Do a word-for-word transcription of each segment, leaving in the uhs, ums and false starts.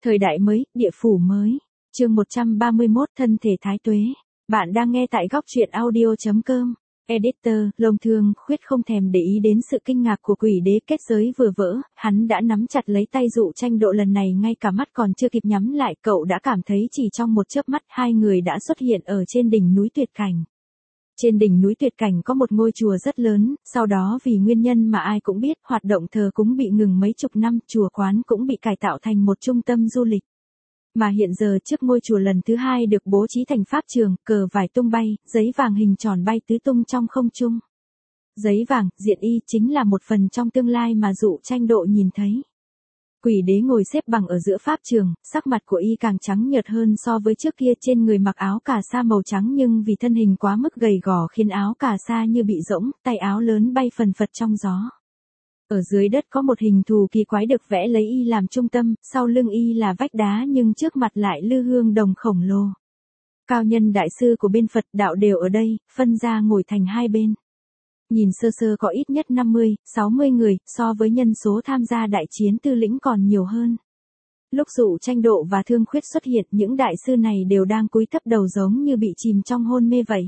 Thời đại mới, địa phủ mới. Chương một trăm ba mươi mốt thân thể thái tuế. Bạn đang nghe tại góc truyện audio chấm com. Editor, Lông Thương Khuyết không thèm để ý đến sự kinh ngạc của quỷ đế, kết giới vừa vỡ, hắn đã nắm chặt lấy tay Dụ Tranh Độ, lần này ngay cả mắt còn chưa kịp nhắm lại, cậu đã cảm thấy chỉ trong một chớp mắt hai người đã xuất hiện ở trên đỉnh núi Tuyệt Cảnh. Trên đỉnh núi Tuyệt Cảnh có một ngôi chùa rất lớn, sau đó vì nguyên nhân mà ai cũng biết, hoạt động thờ cúng bị ngừng mấy chục năm, chùa quán cũng bị cải tạo thành một trung tâm du lịch. Mà hiện giờ trước ngôi chùa lần thứ hai được bố trí thành pháp trường, cờ vải tung bay, giấy vàng hình tròn bay tứ tung trong không trung. Giấy vàng, diện y chính là một phần trong tương lai mà Dụ Tranh Độ nhìn thấy. Quỷ đế ngồi xếp bằng ở giữa pháp trường, sắc mặt của y càng trắng nhợt hơn so với trước kia, trên người mặc áo cà sa màu trắng nhưng vì thân hình quá mức gầy gò khiến áo cà sa như bị rỗng, tay áo lớn bay phần phật trong gió. Ở dưới đất có một hình thù kỳ quái được vẽ lấy y làm trung tâm, sau lưng y là vách đá nhưng trước mặt lại lư hương đồng khổng lồ. Cao nhân đại sư của bên Phật đạo đều ở đây, phân ra ngồi thành hai bên. Nhìn sơ sơ có ít nhất năm mươi, sáu mươi người, so với nhân số tham gia đại chiến Tư Lĩnh còn nhiều hơn. Lúc Dụ Tranh Độ và Thương Khuyết xuất hiện, những đại sư này đều đang cúi thấp đầu giống như bị chìm trong hôn mê vậy.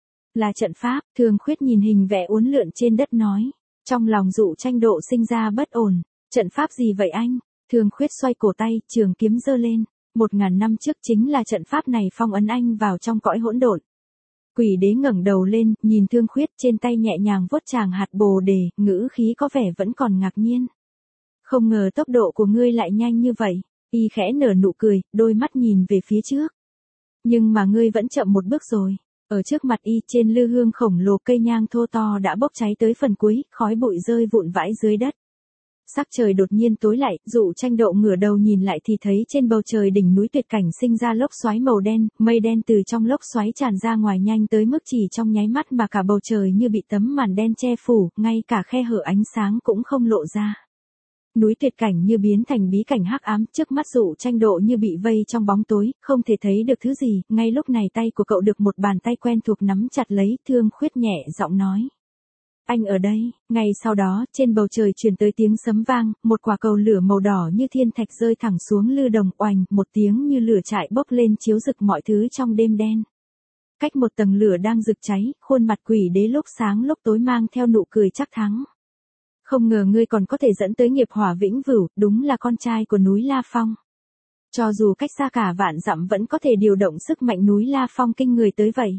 Là trận pháp, Thương Khuyết nhìn hình vẽ uốn lượn trên đất nói. Trong lòng Dụ Tranh Độ sinh ra bất ổn. Trận pháp gì vậy anh? Thương Khuyết xoay cổ tay, trường kiếm giơ lên. Một ngàn năm trước chính là trận pháp này phong ấn anh vào trong cõi hỗn độn. Quỷ đế ngẩng đầu lên, nhìn Thương Khuyết, trên tay nhẹ nhàng vuốt tràng hạt bồ đề, ngữ khí có vẻ vẫn còn ngạc nhiên. Không ngờ tốc độ của ngươi lại nhanh như vậy. Y khẽ nở nụ cười, đôi mắt nhìn về phía trước. Nhưng mà ngươi vẫn chậm một bước rồi. Ở trước mặt y, trên lư hương khổng lồ, cây nhang thô to đã bốc cháy tới phần cuối, khói bụi rơi vụn vãi dưới đất. Sắc trời đột nhiên tối lại, Dụ Tranh Độ ngửa đầu nhìn lại thì thấy trên bầu trời đỉnh núi Tuyệt Cảnh sinh ra lốc xoáy màu đen, mây đen từ trong lốc xoáy tràn ra ngoài nhanh tới mức chỉ trong nháy mắt mà cả bầu trời như bị tấm màn đen che phủ, ngay cả khe hở ánh sáng cũng không lộ ra. Núi Tuyệt Cảnh như biến thành bí cảnh hắc ám, trước mắt Dụ Tranh Độ như bị vây trong bóng tối, không thể thấy được thứ gì. Ngay lúc này tay của cậu được một bàn tay quen thuộc nắm chặt lấy, Thương Khuyết nhẹ giọng nói. Anh ở đây. Ngay sau đó, trên bầu trời truyền tới tiếng sấm vang, một quả cầu lửa màu đỏ như thiên thạch rơi thẳng xuống lư đồng, oành, một tiếng như lửa trại bốc lên chiếu rực mọi thứ trong đêm đen. Cách một tầng lửa đang rực cháy, khuôn mặt quỷ đế lúc sáng lúc tối mang theo nụ cười chắc thắng. Không ngờ ngươi còn có thể dẫn tới nghiệp hỏa vĩnh cửu, đúng là con trai của núi La Phong. Cho dù cách xa cả vạn dặm vẫn có thể điều động sức mạnh núi La Phong kinh người tới vậy.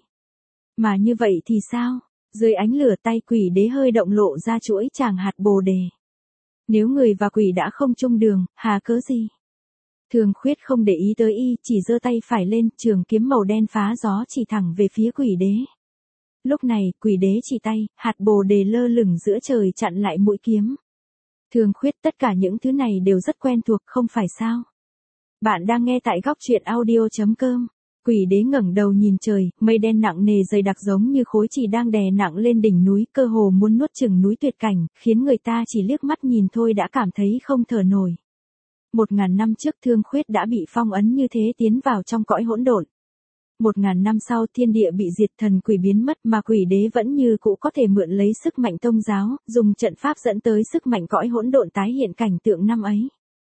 Mà như vậy thì sao? Dưới ánh lửa tay quỷ đế hơi động lộ ra chuỗi tràng hạt bồ đề. Nếu người và quỷ đã không chung đường, hà cớ gì? Thương Khuyết không để ý tới y, chỉ giơ tay phải lên, trường kiếm màu đen phá gió chỉ thẳng về phía quỷ đế. Lúc này, quỷ đế chỉ tay, hạt bồ đề lơ lửng giữa trời chặn lại mũi kiếm. Thương Khuyết, tất cả những thứ này đều rất quen thuộc, không phải sao? Bạn đang nghe tại góc truyện audio chấm com. Quỷ đế ngẩng đầu nhìn trời, mây đen nặng nề dày đặc giống như khối chì đang đè nặng lên đỉnh núi, cơ hồ muốn nuốt chửng núi Tuyệt Cảnh, khiến người ta chỉ liếc mắt nhìn thôi đã cảm thấy không thở nổi. Một ngàn năm trước Thương Khuyết đã bị phong ấn như thế tiến vào trong cõi hỗn độn. Một ngàn năm sau thiên địa bị diệt, thần quỷ biến mất, mà quỷ đế vẫn như cũ có thể mượn lấy sức mạnh tông giáo, dùng trận pháp dẫn tới sức mạnh cõi hỗn độn tái hiện cảnh tượng năm ấy.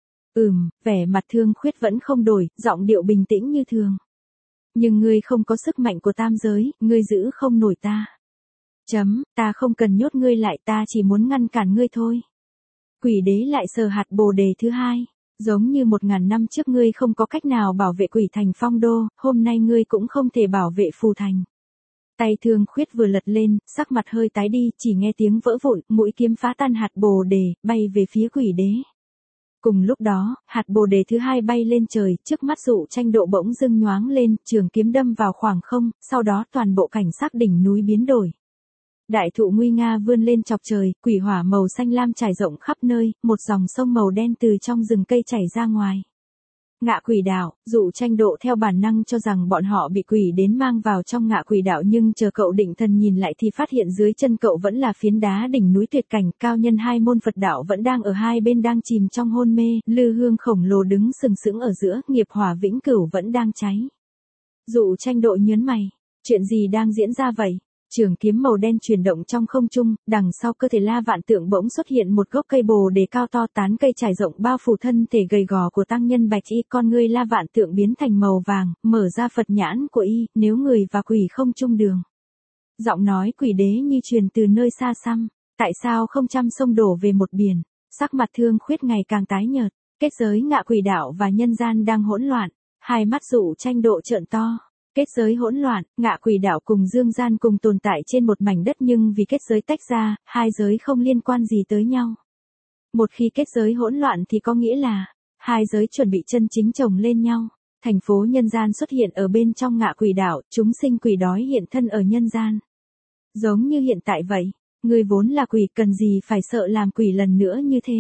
Ừm, vẻ mặt Thương Khuyết vẫn không đổi, giọng điệu bình tĩnh như thường. Nhưng ngươi không có sức mạnh của tam giới, ngươi giữ không nổi ta. Chấm, ta không cần nhốt ngươi lại, ta chỉ muốn ngăn cản ngươi thôi. Quỷ đế lại sờ hạt bồ đề thứ hai. Giống như một ngàn năm trước ngươi không có cách nào bảo vệ quỷ thành Phong Đô, hôm nay ngươi cũng không thể bảo vệ Phù Thành. Tay Thương Khuyết vừa lật lên, sắc mặt hơi tái đi, chỉ nghe tiếng vỡ vụn, mũi kiếm phá tan hạt bồ đề, bay về phía quỷ đế. Cùng lúc đó, hạt bồ đề thứ hai bay lên trời, trước mắt Dụ Tranh Độ bỗng dưng nhoáng lên, trường kiếm đâm vào khoảng không, sau đó toàn bộ cảnh sắc đỉnh núi biến đổi. Đại thụ nguy nga vươn lên chọc trời, quỷ hỏa màu xanh lam trải rộng khắp nơi, một dòng sông màu đen từ trong rừng cây chảy ra ngoài. Ngạ Quỷ Đạo. Dụ Tranh Độ theo bản năng cho rằng bọn họ bị quỷ đến mang vào trong Ngạ Quỷ Đạo, nhưng chờ cậu định thần nhìn lại thì phát hiện dưới chân cậu vẫn là phiến đá đỉnh núi Tuyệt Cảnh, cao nhân hai môn Phật đạo vẫn đang ở hai bên đang chìm trong hôn mê, lư hương khổng lồ đứng sừng sững ở giữa, nghiệp hỏa vĩnh cửu vẫn đang cháy. Dụ Tranh Độ nhớn mày, chuyện gì đang diễn ra vậy? Trường kiếm màu đen chuyển động trong không trung, đằng sau cơ thể La Vạn Tượng bỗng xuất hiện một gốc cây bồ đề cao to, tán cây trải rộng bao phủ thân thể gầy gò của tăng nhân bạch y, con ngươi La Vạn Tượng biến thành màu vàng, mở ra Phật nhãn của y, nếu người và quỷ không chung đường. Giọng nói quỷ đế như truyền từ nơi xa xăm, tại sao không trăm sông đổ về một biển, sắc mặt Thương Khuyết ngày càng tái nhợt, kết giới ngạ quỷ đạo và nhân gian đang hỗn loạn, hai mắt Dụ Tranh Độ trợn to. Kết giới hỗn loạn, ngạ quỷ đạo cùng dương gian cùng tồn tại trên một mảnh đất nhưng vì kết giới tách ra, hai giới không liên quan gì tới nhau. Một khi kết giới hỗn loạn thì có nghĩa là, hai giới chuẩn bị chân chính chồng lên nhau. Thành phố nhân gian xuất hiện ở bên trong ngạ quỷ đạo, chúng sinh quỷ đói hiện thân ở nhân gian. Giống như hiện tại vậy, người vốn là quỷ cần gì phải sợ làm quỷ lần nữa như thế.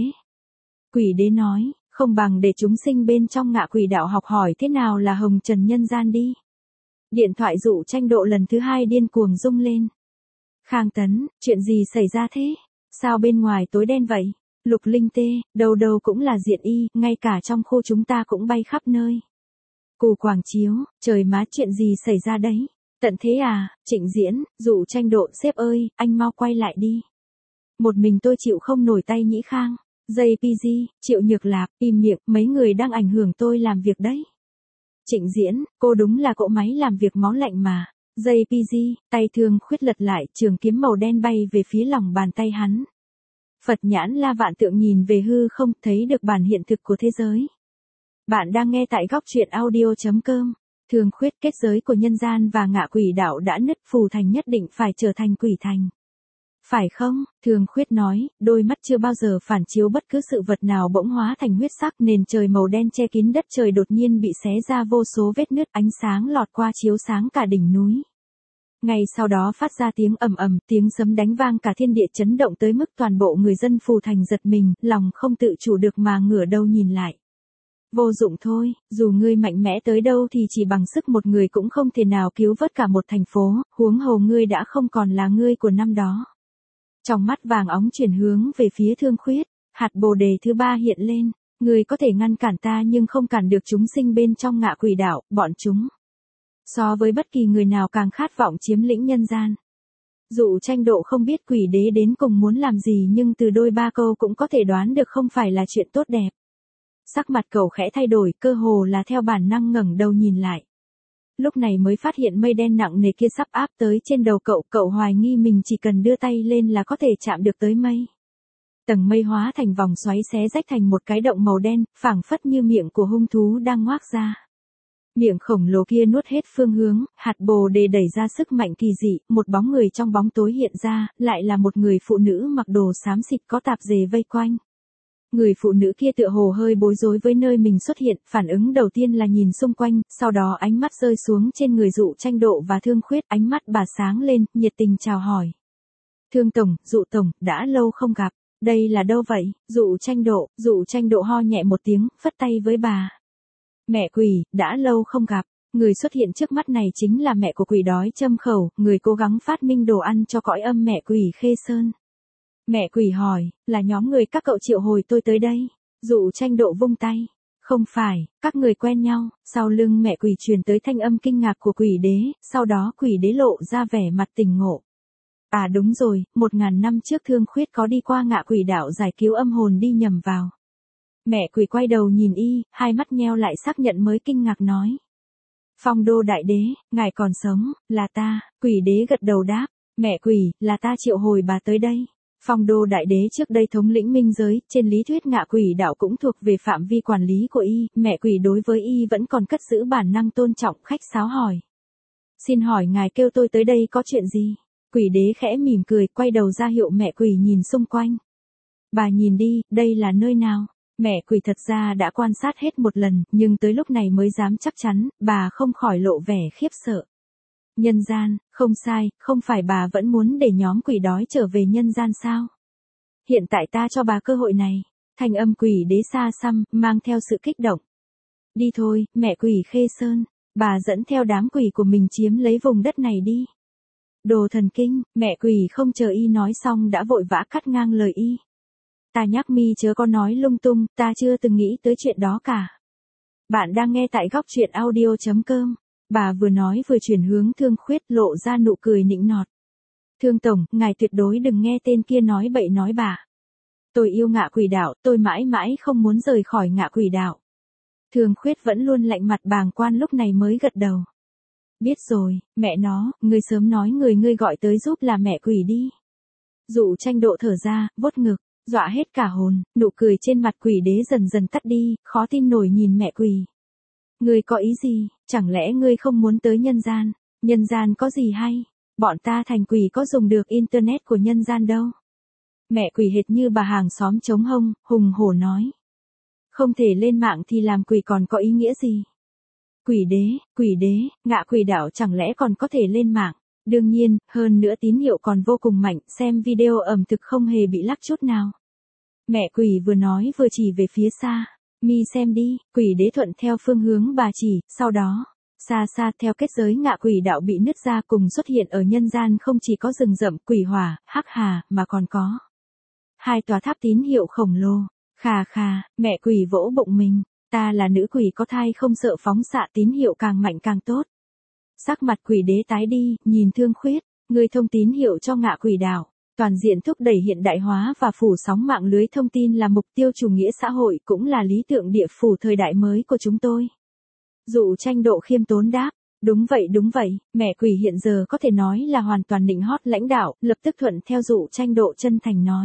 Quỷ đế nói, không bằng để chúng sinh bên trong ngạ quỷ đạo học hỏi thế nào là hồng trần nhân gian đi. Điện thoại Dụ Tranh Độ lần thứ hai điên cuồng rung lên. Khang Tấn, chuyện gì xảy ra thế? Sao bên ngoài tối đen vậy? Lục Linh Tê, đầu đầu cũng là diện y, ngay cả trong khu chúng ta cũng bay khắp nơi. Cù Quảng Chiếu, trời má chuyện gì xảy ra đấy? Tận thế à, Trịnh Diễn, Dụ Tranh Độ sếp ơi, anh mau quay lại đi. Một mình tôi chịu không nổi tay Nhĩ Khang. jê pê giê, Triệu Nhược Lạc, im miệng, mấy người đang ảnh hưởng tôi làm việc đấy. Trịnh Diễn, cô đúng là cỗ máy làm việc máu lạnh mà. jê pê giê, tay Thương Khuyết lật lại, trường kiếm màu đen bay về phía lòng bàn tay hắn. Phật nhãn La Vạn Tượng nhìn về hư không, thấy được bản hiện thực của thế giới. Bạn đang nghe tại góc truyện audio chấm com. Thương Khuyết, kết giới của nhân gian và ngạ quỷ đạo đã nứt, phù thành nhất định phải trở thành quỷ thành. Phải không? Thương Khuyết nói, đôi mắt chưa bao giờ phản chiếu bất cứ sự vật nào bỗng hóa thành huyết sắc, nền trời màu đen che kín đất trời đột nhiên bị xé ra vô số vết nứt, ánh sáng lọt qua chiếu sáng cả đỉnh núi. Ngay sau đó phát ra tiếng ầm ầm, tiếng sấm đánh vang cả thiên địa, chấn động tới mức toàn bộ người dân phù thành giật mình, lòng không tự chủ được mà ngửa đầu nhìn lại. Vô dụng thôi, dù ngươi mạnh mẽ tới đâu thì chỉ bằng sức một người cũng không thể nào cứu vớt cả một thành phố, huống hồ ngươi đã không còn là ngươi của năm đó. Trong mắt vàng óng chuyển hướng về phía Thương Khuyết, hạt bồ đề thứ ba hiện lên, ngươi có thể ngăn cản ta nhưng không cản được chúng sinh bên trong ngạ quỷ đạo, bọn chúng. So với bất kỳ người nào càng khát vọng chiếm lĩnh nhân gian. Dụ Tranh Độ không biết quỷ đế đến cùng muốn làm gì nhưng từ đôi ba câu cũng có thể đoán được không phải là chuyện tốt đẹp. Sắc mặt cậu khẽ thay đổi, cơ hồ là theo bản năng ngẩng đầu nhìn lại. Lúc này mới phát hiện mây đen nặng nề kia sắp áp tới trên đầu cậu, cậu hoài nghi mình chỉ cần đưa tay lên là có thể chạm được tới mây. Tầng mây hóa thành vòng xoáy xé rách thành một cái động màu đen, phảng phất như miệng của hung thú đang ngoác ra. Miệng khổng lồ kia nuốt hết phương hướng, hạt bồ đề đẩy ra sức mạnh kỳ dị, một bóng người trong bóng tối hiện ra, lại là một người phụ nữ mặc đồ xám xịt có tạp dề vây quanh. Người phụ nữ kia tựa hồ hơi bối rối với nơi mình xuất hiện, phản ứng đầu tiên là nhìn xung quanh, sau đó ánh mắt rơi xuống trên người Dụ Tranh Độ và Thương Khuyết, ánh mắt bà sáng lên, nhiệt tình chào hỏi. Thương Tổng, Dụ Tổng, đã lâu không gặp, đây là đâu vậy? Dụ Tranh Độ, Dụ Tranh Độ ho nhẹ một tiếng, phất tay với bà. Mẹ quỷ, đã lâu không gặp, người xuất hiện trước mắt này chính là mẹ của quỷ đói Châm Khẩu, người cố gắng phát minh đồ ăn cho cõi âm mẹ quỷ Khê Sơn. Mẹ quỷ hỏi, là nhóm người các cậu triệu hồi tôi tới đây. Dụ Tranh Độ vung tay. Không phải, các người quen nhau. Sau lưng mẹ quỷ truyền tới thanh âm kinh ngạc của quỷ đế, sau đó quỷ đế lộ ra vẻ mặt tỉnh ngộ. À đúng rồi, một ngàn năm trước Thương Khuyết có đi qua ngạ quỷ đạo giải cứu âm hồn đi nhầm vào. Mẹ quỷ quay đầu nhìn y, hai mắt nheo lại xác nhận mới kinh ngạc nói. Phong Đô Đại Đế, ngài còn sống, là ta. Quỷ đế gật đầu đáp, mẹ quỷ, là ta triệu hồi bà tới đây. Phong Đô Đại Đế trước đây thống lĩnh minh giới, trên lý thuyết ngạ quỷ đạo cũng thuộc về phạm vi quản lý của y, mẹ quỷ đối với y vẫn còn cất giữ bản năng tôn trọng, khách sáo hỏi. Xin hỏi ngài kêu tôi tới đây có chuyện gì? Quỷ đế khẽ mỉm cười, quay đầu ra hiệu mẹ quỷ nhìn xung quanh. Bà nhìn đi, đây là nơi nào? Mẹ quỷ thật ra đã quan sát hết một lần, nhưng tới lúc này mới dám chắc chắn, bà không khỏi lộ vẻ khiếp sợ. Nhân gian, không sai, không phải bà vẫn muốn để nhóm quỷ đói trở về nhân gian sao? Hiện tại ta cho bà cơ hội này. Thanh âm quỷ đế xa xăm, mang theo sự kích động. Đi thôi, mẹ quỷ Khê Sơn, bà dẫn theo đám quỷ của mình chiếm lấy vùng đất này đi. Đồ thần kinh, mẹ quỷ không chờ y nói xong đã vội vã cắt ngang lời y. Ta nhắc mi chớ có nói lung tung, ta chưa từng nghĩ tới chuyện đó cả. Bạn đang nghe tại góc truyện audio chấm com. Bà vừa nói vừa chuyển hướng Thương Khuyết, lộ ra nụ cười nịnh nọt. Thương tổng, ngài tuyệt đối đừng nghe tên kia nói bậy nói bạ. Tôi yêu Ngạ Quỷ Đạo, tôi mãi mãi không muốn rời khỏi Ngạ Quỷ Đạo. Thương Khuyết vẫn luôn lạnh mặt bàng quan lúc này mới gật đầu. Biết rồi, mẹ nó, ngươi sớm nói người ngươi gọi tới giúp là mẹ quỷ đi. Dụ Tranh Độ thở ra, vuốt ngực, dọa hết cả hồn, nụ cười trên mặt quỷ đế dần dần tắt đi, khó tin nổi nhìn mẹ quỷ. Ngươi có ý gì, chẳng lẽ ngươi không muốn tới nhân gian? Nhân gian có gì hay? Bọn ta thành quỷ có dùng được internet của nhân gian đâu. Mẹ quỷ hệt như bà hàng xóm chống hông, hùng hổ nói. Không thể lên mạng thì làm quỷ còn có ý nghĩa gì? Quỷ đế, quỷ đế, Ngạ Quỷ Đạo chẳng lẽ còn có thể lên mạng? Đương nhiên, hơn nữa tín hiệu còn vô cùng mạnh, xem video ẩm thực không hề bị lắc chút nào. Mẹ quỷ vừa nói vừa chỉ về phía xa. Mi xem đi, quỷ đế thuận theo phương hướng bà chỉ, sau đó, xa xa theo kết giới Ngạ Quỷ Đạo bị nứt ra cùng xuất hiện ở nhân gian không chỉ có rừng rậm, quỷ hỏa, hắc hà, mà còn có hai tòa tháp tín hiệu khổng lồ. Khà khà, mẹ quỷ vỗ bụng mình, ta là nữ quỷ có thai không sợ phóng xạ tín hiệu càng mạnh càng tốt. Sắc mặt quỷ đế tái đi, nhìn Thương Khuyết, người thông tín hiệu cho Ngạ Quỷ Đạo. Toàn diện thúc đẩy hiện đại hóa và phủ sóng mạng lưới thông tin là mục tiêu chủ nghĩa xã hội cũng là lý tưởng địa phủ thời đại mới của chúng tôi. Dụ Tranh Độ khiêm tốn đáp, đúng vậy đúng vậy, mẹ quỷ hiện giờ có thể nói là hoàn toàn nịnh hót lãnh đạo, lập tức thuận theo Dụ Tranh Độ chân thành nói.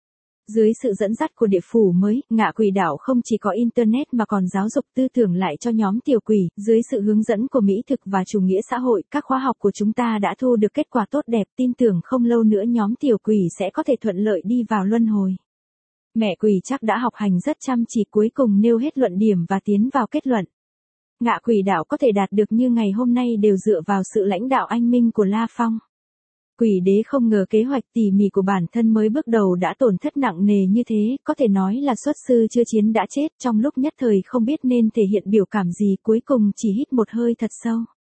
Dưới sự dẫn dắt của địa phủ mới, Ngạ Quỷ Đạo không chỉ có internet mà còn giáo dục tư tưởng lại cho nhóm tiểu quỷ, dưới sự hướng dẫn của mỹ thực và chủ nghĩa xã hội, các khóa học của chúng ta đã thu được kết quả tốt đẹp, tin tưởng không lâu nữa nhóm tiểu quỷ sẽ có thể thuận lợi đi vào luân hồi. Mẹ quỷ chắc đã học hành rất chăm chỉ, cuối cùng nêu hết luận điểm và tiến vào kết luận. Ngạ Quỷ Đạo có thể đạt được như ngày hôm nay đều dựa vào sự lãnh đạo anh minh của La Phong. Quỷ đế không ngờ kế hoạch tỉ mỉ của bản thân mới bước đầu đã tổn thất nặng nề như thế, có thể nói là xuất sư chưa chiến đã chết, trong lúc nhất thời không biết nên thể hiện biểu cảm gì, cuối cùng chỉ hít một hơi thật sâu.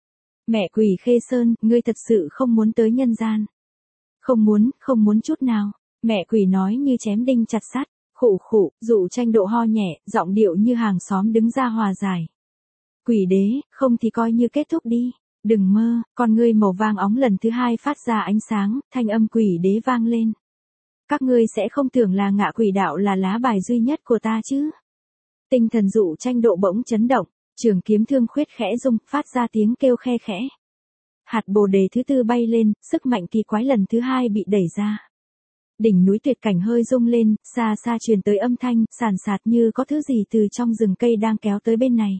Mẹ quỷ Khê Sơn, ngươi thật sự không muốn tới nhân gian. Không muốn, không muốn chút nào. Mẹ quỷ nói như chém đinh chặt sắt, khụ khụ, Dụ Tranh Độ ho nhẹ, giọng điệu như hàng xóm đứng ra hòa giải. Quỷ đế, không thì coi như kết thúc đi. Đừng mơ, con ngươi màu vàng óng lần thứ hai phát ra ánh sáng, thanh âm quỷ đế vang lên. Các ngươi sẽ không tưởng là Ngạ Quỷ Đạo là lá bài duy nhất của ta chứ. Tinh thần Dụ Tranh Độ bỗng chấn động, trường kiếm Thương Khuyết khẽ rung, phát ra tiếng kêu khe khẽ. Hạt bồ đề thứ tư bay lên, sức mạnh kỳ quái lần thứ hai bị đẩy ra. Đỉnh núi tuyệt cảnh hơi rung lên, xa xa truyền tới âm thanh, sàn sạt như có thứ gì từ trong rừng cây đang kéo tới bên này.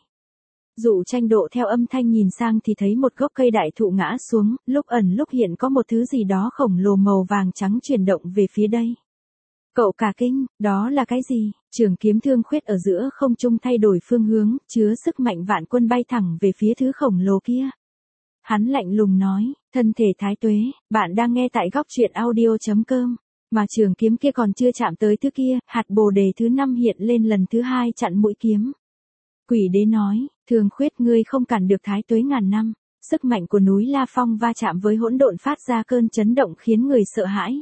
Dụ Tranh Độ theo âm thanh nhìn sang thì thấy một gốc cây đại thụ ngã xuống, lúc ẩn lúc hiện có một thứ gì đó khổng lồ màu vàng trắng chuyển động về phía đây. Cậu cả kinh, đó là cái gì? Trường kiếm Thương Khuyết ở giữa không trung thay đổi phương hướng, chứa sức mạnh vạn quân bay thẳng về phía thứ khổng lồ kia. Hắn lạnh lùng nói, thân thể thái tuế, bạn đang nghe tại góc truyện audio chấm com. Mà trường kiếm kia còn chưa chạm tới thứ kia, hạt bồ đề thứ năm hiện lên lần thứ hai chặn mũi kiếm. Quỷ đế nói, Thương Khuyết ngươi không cản được thái tuế ngàn năm, sức mạnh của núi La Phong va chạm với hỗn độn phát ra cơn chấn động khiến người sợ hãi.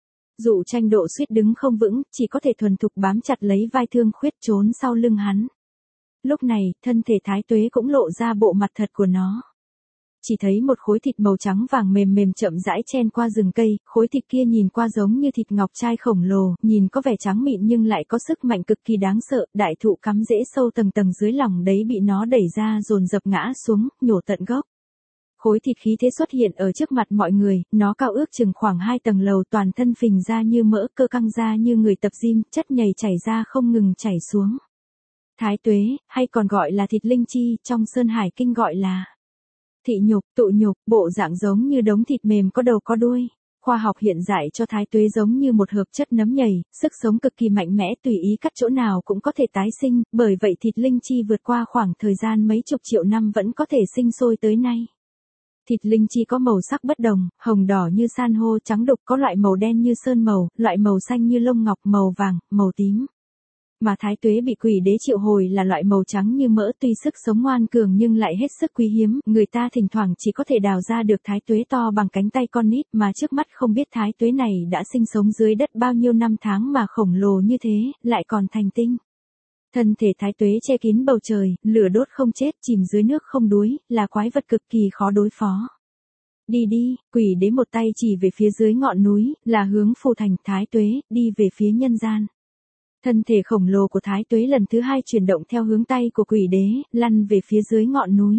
Dụ Tranh Độ suýt đứng không vững, chỉ có thể thuần thục bám chặt lấy vai Thương Khuyết trốn sau lưng hắn. Lúc này, thân thể thái tuế cũng lộ ra bộ mặt thật của nó. Chỉ thấy một khối thịt màu trắng vàng mềm mềm chậm rãi chen qua rừng cây, khối thịt kia nhìn qua giống như thịt ngọc trai khổng lồ, nhìn có vẻ trắng mịn nhưng lại có sức mạnh cực kỳ đáng sợ, đại thụ cắm rễ sâu tầng tầng dưới lòng đấy bị nó đẩy ra dồn dập ngã xuống, nhổ tận gốc. Khối thịt khí thế xuất hiện ở trước mặt mọi người, nó cao ước chừng khoảng hai tầng lầu, toàn thân phình ra như mỡ, cơ căng ra như người tập gym, chất nhầy chảy ra không ngừng chảy xuống. Thái tuế, hay còn gọi là thịt linh chi, trong Sơn Hải Kinh gọi là thị nhục, tụ nhục, bộ dạng giống như đống thịt mềm có đầu có đuôi. Khoa học hiện giải cho thái tuế giống như một hợp chất nấm nhầy, sức sống cực kỳ mạnh mẽ, tùy ý cắt chỗ nào cũng có thể tái sinh, bởi vậy thịt linh chi vượt qua khoảng thời gian mấy chục triệu năm vẫn có thể sinh sôi tới nay. Thịt linh chi có màu sắc bất đồng, hồng đỏ như san hô, trắng đục, có loại màu đen như sơn màu, loại màu xanh như lông ngọc, màu vàng, màu tím. Mà thái tuế bị quỷ đế triệu hồi là loại màu trắng như mỡ, tuy sức sống ngoan cường nhưng lại hết sức quý hiếm, người ta thỉnh thoảng chỉ có thể đào ra được thái tuế to bằng cánh tay con nít, mà trước mắt không biết thái tuế này đã sinh sống dưới đất bao nhiêu năm tháng mà khổng lồ như thế, lại còn thành tinh. Thân thể thái tuế che kín bầu trời, lửa đốt không chết, chìm dưới nước không đuối, là quái vật cực kỳ khó đối phó. Đi đi, quỷ đế một tay chỉ về phía dưới ngọn núi, là hướng phù thành Thái Tuế, đi về phía nhân gian. Thân thể khổng lồ của Thái Tuế lần thứ hai chuyển động theo hướng tay của quỷ đế, lăn về phía dưới ngọn núi.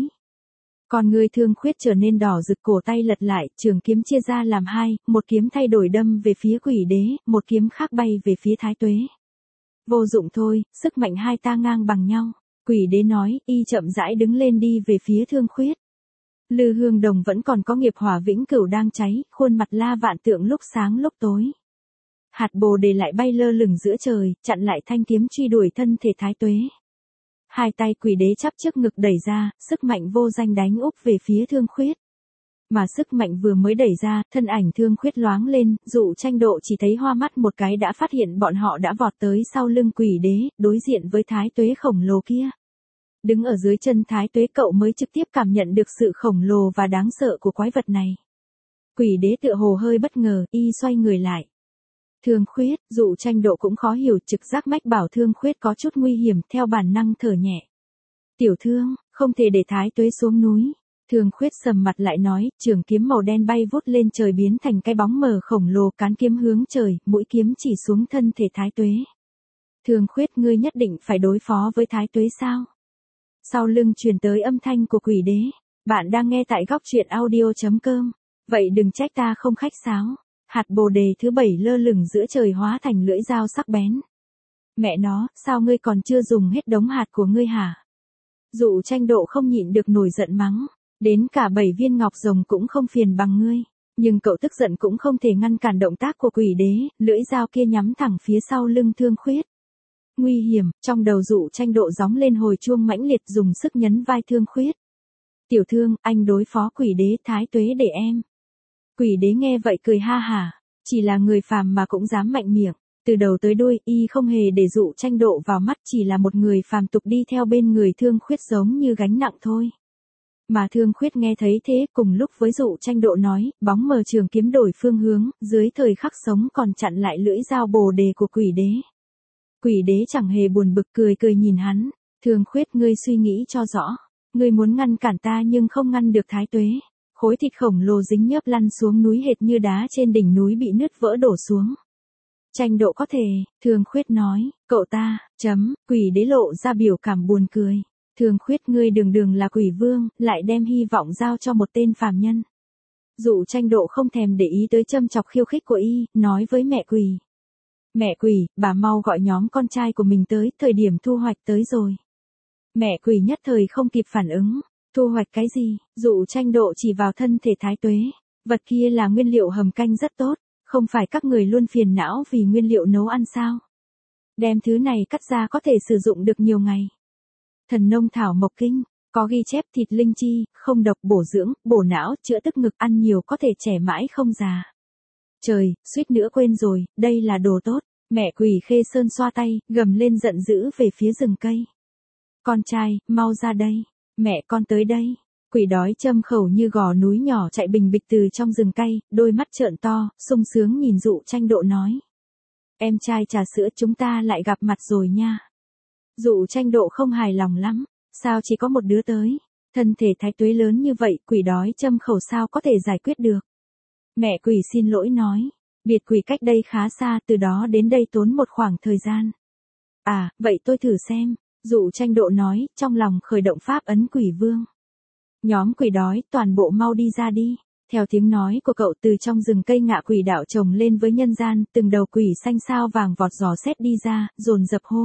Còn người Thương Khuyết trở nên đỏ rực, cổ tay lật lại, trường kiếm chia ra làm hai, một kiếm thay đổi đâm về phía quỷ đế, một kiếm khác bay về phía Thái Tuế. Vô dụng thôi, sức mạnh hai ta ngang bằng nhau. Quỷ đế nói, y chậm rãi đứng lên đi về phía Thương Khuyết. Lư Hương Đồng vẫn còn có nghiệp hỏa vĩnh cửu đang cháy, khuôn mặt La Vạn Tượng lúc sáng lúc tối. Hạt bồ đề lại bay lơ lửng giữa trời, chặn lại thanh kiếm truy đuổi thân thể Thái Tuế. Hai tay quỷ đế chắp trước ngực đẩy ra, sức mạnh vô danh đánh úp về phía Thương Khuyết. Mà sức mạnh vừa mới đẩy ra, thân ảnh Thương Khuyết loáng lên, Dụ Tranh Độ chỉ thấy hoa mắt một cái đã phát hiện bọn họ đã vọt tới sau lưng quỷ đế, đối diện với Thái Tuế khổng lồ kia. Đứng ở dưới chân Thái Tuế, cậu mới trực tiếp cảm nhận được sự khổng lồ và đáng sợ của quái vật này. Quỷ đế tựa hồ hơi bất ngờ, y xoay người lại. Thương Khuyết, Dụ Tranh Độ cũng khó hiểu, trực giác mách bảo Thương Khuyết có chút nguy hiểm, theo bản năng thở nhẹ. Tiểu Thương, không thể để Thái Tuế xuống núi. Thương Khuyết sầm mặt lại nói, trường kiếm màu đen bay vút lên trời biến thành cái bóng mờ khổng lồ, cán kiếm hướng trời, mũi kiếm chỉ xuống thân thể Thái Tuế. Thương Khuyết, ngươi nhất định phải đối phó với Thái Tuế sao? Sau lưng truyền tới âm thanh của quỷ đế. Bạn đang nghe tại góc truyện audio chấm com. Vậy đừng trách ta không khách sáo. Hạt bồ đề thứ bảy lơ lửng giữa trời hóa thành lưỡi dao sắc bén. Mẹ nó, sao ngươi còn chưa dùng hết đống hạt của ngươi hả? Dụ Tranh Độ không nhịn được nổi giận mắng. Đến cả bảy viên ngọc rồng cũng không phiền bằng ngươi. Nhưng cậu tức giận cũng không thể ngăn cản động tác của quỷ đế, lưỡi dao kia nhắm thẳng phía sau lưng Thương Khuyết. Nguy hiểm, trong đầu Dụ Tranh Độ gióng lên hồi chuông mãnh liệt, dùng sức nhấn vai Thương Khuyết. Tiểu Thương, anh đối phó quỷ đế Thái Tuế để em. Quỷ đế nghe vậy cười ha hả, chỉ là người phàm mà cũng dám mạnh miệng. Từ đầu tới đuôi, y không hề để Dụ Tranh Độ vào mắt, chỉ là một người phàm tục đi theo bên người Thương Khuyết giống như gánh nặng thôi. Mà Thương Khuyết nghe thấy thế, cùng lúc với Dụ Tranh Độ nói, bóng mờ trường kiếm đổi phương hướng, dưới thời khắc sống còn chặn lại lưỡi dao bồ đề của quỷ đế. Quỷ đế chẳng hề buồn bực, cười cười nhìn hắn. Thương Khuyết, ngươi suy nghĩ cho rõ. Ngươi muốn ngăn cản ta nhưng không ngăn được Thái Tuế. Khối thịt khổng lồ dính nhớp lăn xuống núi hệt như đá trên đỉnh núi bị nứt vỡ đổ xuống. Tranh Độ có thể, Thương Khuyết nói, cậu ta, chấm, quỷ đế lộ ra biểu cảm buồn cười. Thương Khuyết, ngươi đường đường là quỷ vương, lại đem hy vọng giao cho một tên phàm nhân. Dụ Tranh Độ không thèm để ý tới châm chọc khiêu khích của y, nói với mẹ quỷ. Mẹ quỷ, bà mau gọi nhóm con trai của mình tới, thời điểm thu hoạch tới rồi. Mẹ quỷ nhất thời không kịp phản ứng. Thu hoạch cái gì? Dụ Tranh Độ chỉ vào thân thể Thái Tuế. Vật kia là nguyên liệu hầm canh rất tốt, không phải các người luôn phiền não vì nguyên liệu nấu ăn sao? Đem thứ này cắt ra có thể sử dụng được nhiều ngày. Thần nông thảo mộc kinh, có ghi chép thịt linh chi, không độc, bổ dưỡng, bổ não, chữa tức ngực, ăn nhiều có thể trẻ mãi không già. Trời, suýt nữa quên rồi, đây là đồ tốt. Mẹ quỷ Khê Sơn xoa tay, gầm lên giận dữ về phía rừng cây. Con trai, mau ra đây. Mẹ con tới đây. Quỷ đói châm khẩu như gò núi nhỏ chạy bình bịch từ trong rừng cây, đôi mắt trợn to, sung sướng nhìn Dụ Tranh Độ nói. Em trai trà sữa, chúng ta lại gặp mặt rồi nha. Dụ Tranh Độ không hài lòng lắm. Sao chỉ có một đứa tới? Thân thể Thái Tuế lớn như vậy, quỷ đói châm khẩu sao có thể giải quyết được? Mẹ quỷ xin lỗi nói. Biệt quỷ cách đây khá xa, từ đó đến đây tốn một khoảng thời gian. À, vậy tôi thử xem. Dụ Tranh Độ nói, trong lòng khởi động pháp ấn quỷ vương. Nhóm quỷ đói, toàn bộ mau đi ra đi. Theo tiếng nói của cậu, từ trong rừng cây ngạ quỷ đạo chồng lên với nhân gian, từng đầu quỷ xanh sao vàng vọt giò xét đi ra, dồn dập hô.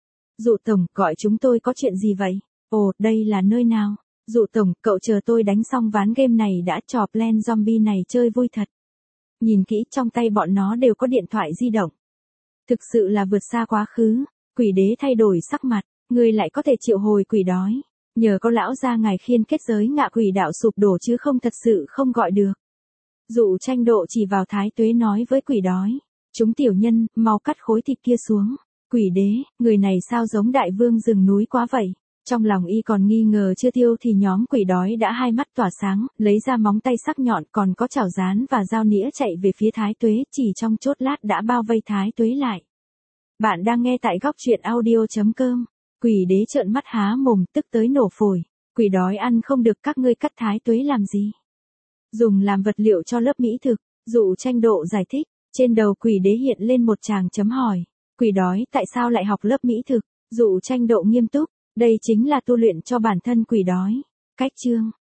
Dụ Tổng, gọi chúng tôi có chuyện gì vậy? Ồ, đây là nơi nào? Dụ Tổng, cậu chờ tôi đánh xong ván game này đã, trò Plan Zombie này chơi vui thật. Nhìn kỹ, trong tay bọn nó đều có điện thoại di động. Thực sự là vượt xa quá khứ. Quỷ đế thay đổi sắc mặt. Ngươi lại có thể triệu hồi quỷ đói. Nhờ có lão gia ngài khiên kết giới ngạ quỷ đạo sụp đổ chứ không thật sự không gọi được. Dụ Tranh Độ chỉ vào Thái Tuế nói với quỷ đói. Chúng tiểu nhân, mau cắt khối thịt kia xuống. Quỷ đế, người này sao giống đại vương rừng núi quá vậy? Trong lòng y còn nghi ngờ chưa tiêu thì nhóm quỷ đói đã hai mắt tỏa sáng, lấy ra móng tay sắc nhọn còn có chảo rán và dao nĩa chạy về phía Thái Tuế, chỉ trong chốt lát đã bao vây Thái Tuế lại. Bạn đang nghe tại góc truyện audio chấm com. Quỷ đế trợn mắt há mồm, tức tới nổ phổi. Quỷ đói ăn không được, các ngươi cắt Thái Tuế làm gì? Dùng làm vật liệu cho lớp mỹ thực, Dụ Tranh Độ giải thích. Trên đầu quỷ đế hiện lên một tràng chấm hỏi. Quỷ đói tại sao lại học lớp mỹ thực? Dụ Tranh Độ nghiêm túc. Đây chính là tu luyện cho bản thân quỷ đói. Cách chương.